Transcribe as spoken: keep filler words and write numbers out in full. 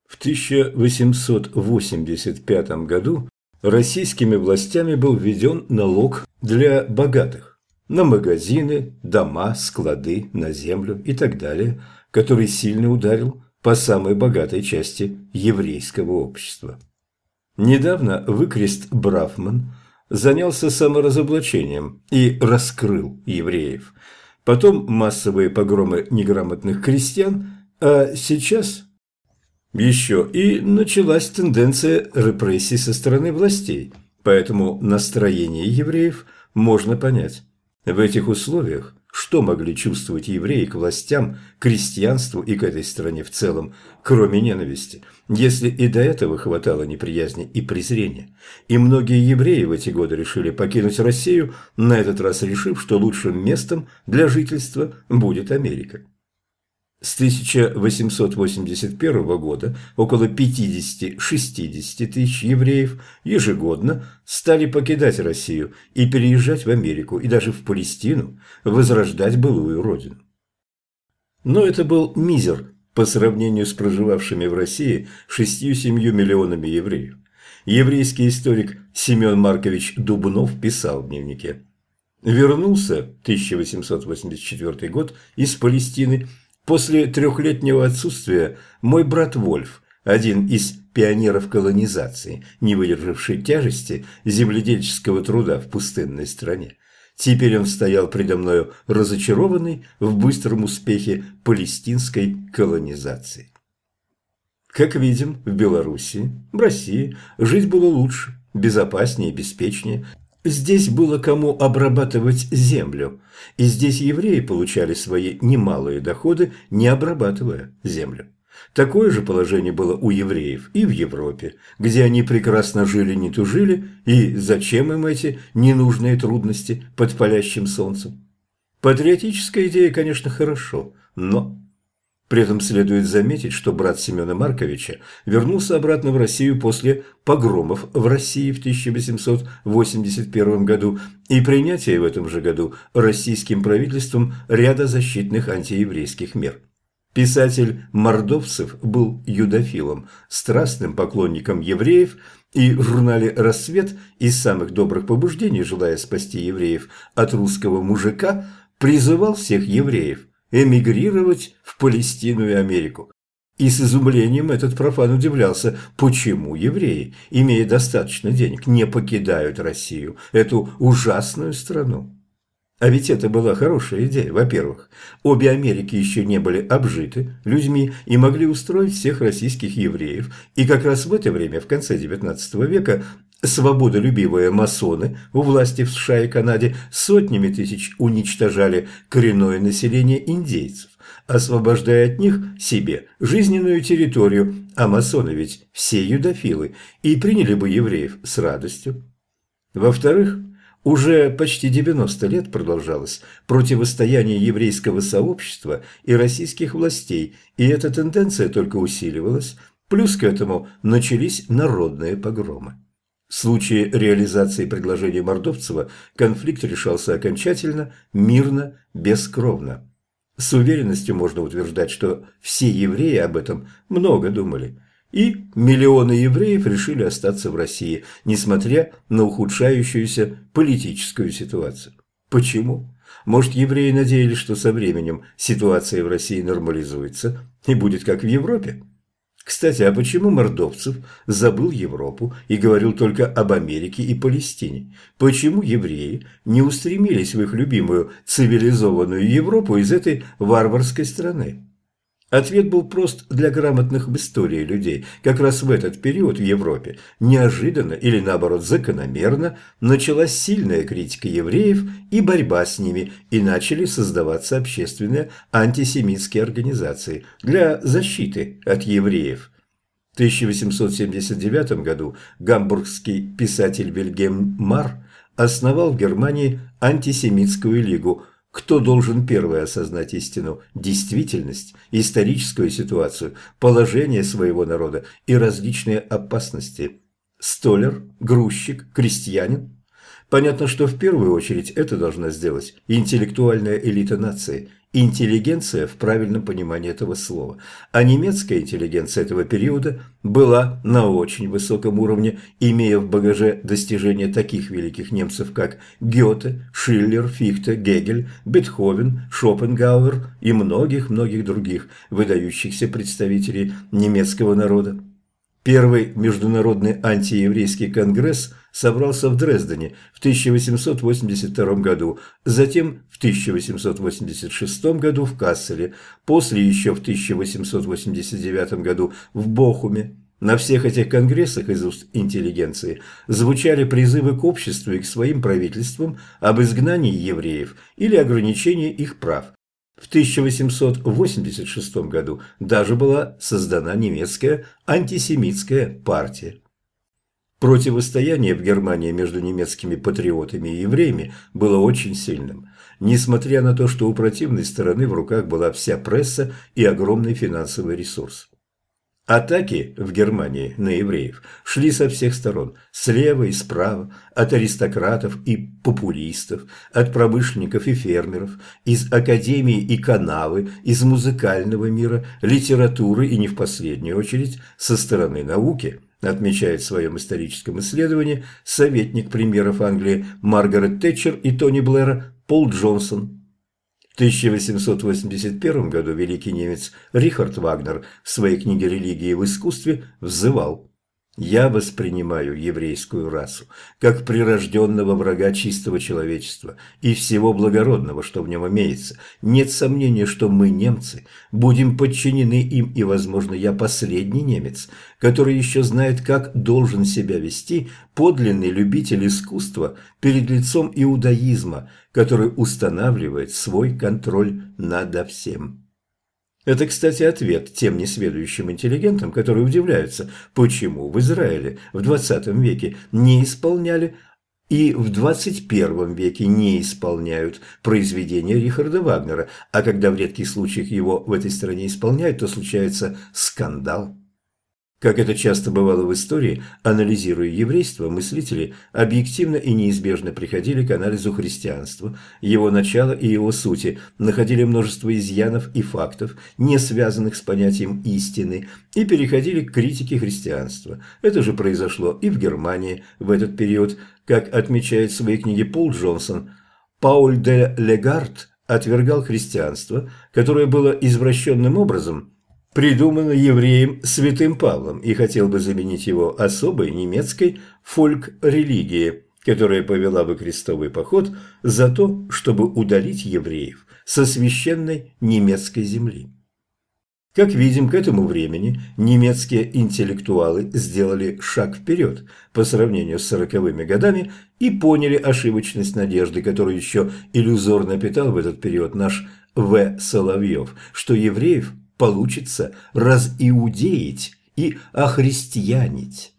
В тысяча восемьсот восемьдесят пятом году российскими властями был введен налог для богатых на магазины, дома, склады, на землю и так далее, который сильно ударил по самой богатой части еврейского общества. Недавно выкрест Брафман занялся саморазоблачением и раскрыл евреев. Потом массовые погромы неграмотных крестьян, а сейчас еще и началась тенденция репрессий со стороны властей, поэтому настроение евреев можно понять. В этих условиях что могли чувствовать евреи к властям, крестьянству и к этой стране в целом, кроме ненависти, если и до этого хватало неприязни и презрения? И многие евреи в эти годы решили покинуть Россию, на этот раз решив, что лучшим местом для жительства будет Америка. С тысяча восемьсот восемьдесят первого года около пятьдесят-шестьдесят тысяч евреев ежегодно стали покидать Россию и переезжать в Америку и даже в Палестину, возрождать былую родину. Но это был мизер по сравнению с проживавшими в России шестью-семью миллионами евреев. Еврейский историк Семен Маркович Дубнов писал в дневнике: «Вернулся тысяча восемьсот восемьдесят четвёртый год из Палестины. После трехлетнего отсутствия мой брат Вольф, один из пионеров колонизации, не выдержавший тяжести земледельческого труда в пустынной стране. Теперь он стоял предо мною разочарованный в быстром успехе палестинской колонизации». Как видим, в Белоруссии, в России жить было лучше, безопаснее, беспечнее. Здесь было кому обрабатывать землю, и здесь евреи получали свои немалые доходы, не обрабатывая землю. Такое же положение было у евреев и в Европе, где они прекрасно жили, не тужили, и зачем им эти ненужные трудности под палящим солнцем? Патриотическая идея, конечно, хорошо, но... При этом следует заметить, что брат Семена Марковича вернулся обратно в Россию после погромов в России в тысяча восемьсот восемьдесят первом году и принятия в этом же году российским правительством ряда защитных антиеврейских мер. Писатель Мордовцев был юдофилом, страстным поклонником евреев, и в журнале «Рассвет» из самых добрых побуждений, желая спасти евреев от русского мужика, призывал всех евреев эмигрировать в Палестину и Америку. И с изумлением этот профан удивлялся, почему евреи, имея достаточно денег, не покидают Россию, эту ужасную страну. А ведь это была хорошая идея. Во-первых, обе Америки еще не были обжиты людьми и могли устроить всех российских евреев, и как раз в это время, в конце девятнадцатого века, свободолюбивые масоны у власти в США и Канаде сотнями тысяч уничтожали коренное население индейцев, освобождая от них себе жизненную территорию, а масоны ведь все юдофилы, и приняли бы евреев с радостью. Во-вторых, уже почти девяносто лет продолжалось противостояние еврейского сообщества и российских властей, и эта тенденция только усиливалась, плюс к этому начались народные погромы. В случае реализации предложения Мордовцева конфликт решался окончательно, мирно, бескровно. С уверенностью можно утверждать, что все евреи об этом много думали. И миллионы евреев решили остаться в России, несмотря на ухудшающуюся политическую ситуацию. Почему? Может, евреи надеялись, что со временем ситуация в России нормализуется и будет как в Европе? Кстати, а почему Мордовцев забыл Европу и говорил только об Америке и Палестине? Почему евреи не устремились в их любимую цивилизованную Европу из этой варварской страны? Ответ был прост для грамотных в истории людей. Как раз в этот период в Европе неожиданно или наоборот закономерно началась сильная критика евреев и борьба с ними, и начали создаваться общественные антисемитские организации для защиты от евреев. В тысяча восемьсот семьдесят девятом году гамбургский писатель Вильгельм Марр основал в Германии антисемитскую лигу. Кто должен первый осознать истину, действительность, историческую ситуацию, положение своего народа и различные опасности? Столяр, грузчик, крестьянин? Понятно, что в первую очередь это должна сделать интеллектуальная элита нации, интеллигенция в правильном понимании этого слова. А немецкая интеллигенция этого периода была на очень высоком уровне, имея в багаже достижения таких великих немцев, как Гёте, Шиллер, Фихте, Гегель, Бетховен, Шопенгауэр и многих-многих других выдающихся представителей немецкого народа. Первый международный антиеврейский конгресс собрался в Дрездене в тысяча восемьсот восемьдесят втором году, затем в тысяча восемьсот восемьдесят шестом году в Касселе, после еще в тысяча восемьсот восемьдесят девятом году в Бохуме. На всех этих конгрессах из уст интеллигенции звучали призывы к обществу и к своим правительствам об изгнании евреев или ограничении их прав. В тысяча восемьсот восемьдесят шестом году даже была создана немецкая антисемитская партия. Противостояние в Германии между немецкими патриотами и евреями было очень сильным, несмотря на то, что у противной стороны в руках была вся пресса и огромный финансовый ресурс. Атаки в Германии на евреев шли со всех сторон, слева и справа, от аристократов и популистов, от промышленников и фермеров, из академии и канавы, из музыкального мира, литературы и не в последнюю очередь со стороны науки, отмечает в своем историческом исследовании советник премьеров Англии Маргарет Тэтчер и Тони Блэра Пол Джонсон. В тысяча восемьсот восемьдесят первом году великий немец Рихард Вагнер в своей книге «Религия в искусстве» взывал: «Я воспринимаю еврейскую расу как прирожденного врага чистого человечества и всего благородного, что в нем имеется. Нет сомнения, что мы, немцы, будем подчинены им, и, возможно, я последний немец, который еще знает, как должен себя вести подлинный любитель искусства перед лицом иудаизма, который устанавливает свой контроль надо всем». Это, кстати, ответ тем несведущим интеллигентам, которые удивляются, почему в Израиле в двадцатом веке не исполняли и в двадцать первом веке не исполняют произведения Рихарда Вагнера, а когда в редких случаях его в этой стране исполняют, то случается скандал. Как это часто бывало в истории, анализируя еврейство, мыслители объективно и неизбежно приходили к анализу христианства, его начала и его сути, находили множество изъянов и фактов, не связанных с понятием истины, и переходили к критике христианства. Это же произошло и в Германии в этот период, как отмечает в своей книге Пол Джонсон. Пауль де Легард отвергал христианство, которое было извращенным образом придумано евреем святым Павлом, и хотел бы заменить его особой немецкой фольк-религией, которая повела бы крестовый поход за то, чтобы удалить евреев со священной немецкой земли. Как видим, к этому времени немецкие интеллектуалы сделали шаг вперед по сравнению с сороковыми годами и поняли ошибочность надежды, которую еще иллюзорно питал в этот период наш В. Соловьев, что евреев получится разиудеить и охристианить.